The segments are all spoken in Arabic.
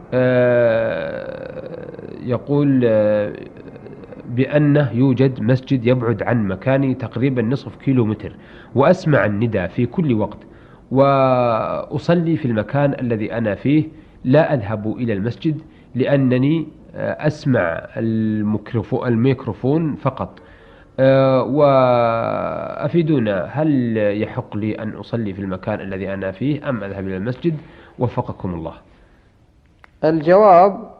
يقول بأنه يوجد مسجد يبعد عن مكاني تقريبا نصف كيلو متر، وأسمع النداء في كل وقت، وأصلي في المكان الذي أنا فيه، لا أذهب إلى المسجد لأنني أسمع الميكروفون فقط. وأفيدونا، هل يحق لي أن أصلي في المكان الذي أنا فيه أم أذهب إلى المسجد؟ وفقكم الله. الجواب: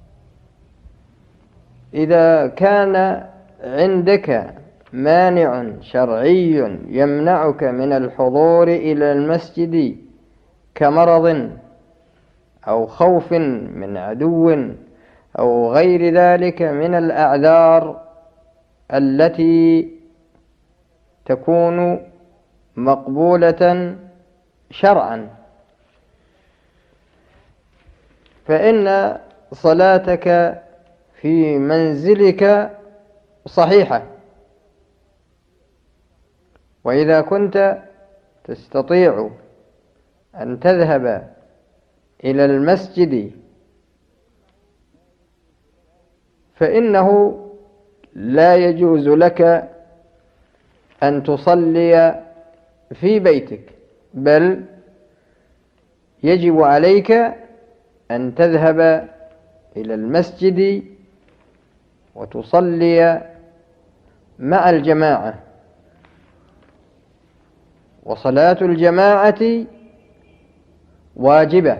إذا كان عندك مانع شرعي يمنعك من الحضور إلى المسجد كمرض أو خوف من عدو أو غير ذلك من الأعذار التي تكون مقبولة شرعا، فإن صلاتك في منزلك صحيحة. وإذا كنت تستطيع أن تذهب إلى المسجد فإنه لا يجوز لك أن تصلي في بيتك، بل يجب عليك أن تذهب إلى المسجد وتصلي مع الجماعة. وصلاة الجماعة واجبة،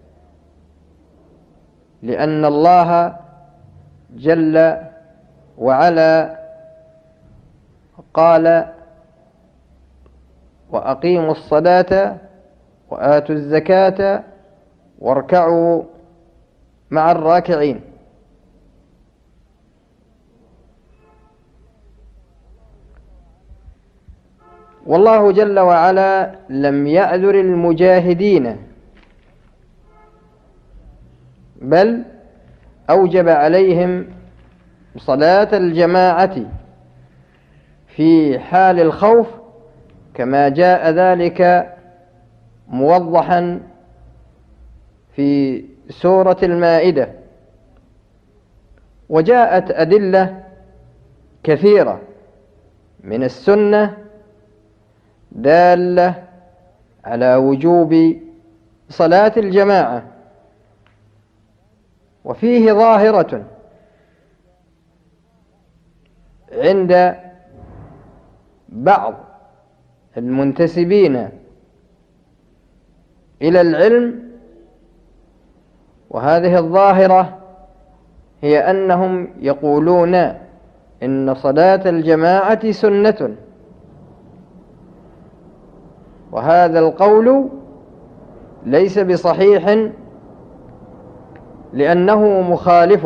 لأن الله جل وعلا قال: وأقيموا الصلاة وآتوا الزكاة واركعوا مع الراكعين. والله جل وعلا لم يأذر المجاهدين، بل أوجب عليهم صلاة الجماعة في حال الخوف، كما جاء ذلك موضحا في سورة المائدة. وجاءت أدلة كثيرة من السنة دالة على وجوب صلاة الجماعة، وفيه ظاهرة عند بعض المنتسبين إلى العلم، وهذه الظاهرة هي أنهم يقولون إن صلاة الجماعة سنة، وهذا القول ليس بصحيح، لأنه مخالف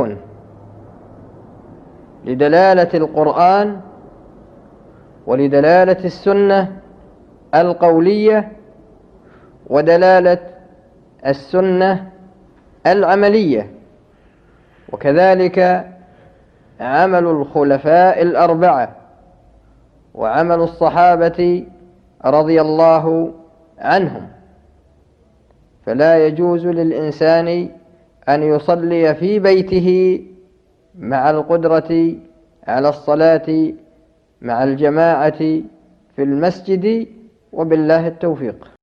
لدلالة القرآن ولدلالة السنة القولية ودلالة السنة العملية، وكذلك عمل الخلفاء الأربعة وعمل الصحابة رضي الله عنهم. فلا يجوز للإنسان أن يصلي في بيته مع القدرة على الصلاة مع الجماعة في المسجد، وبالله التوفيق.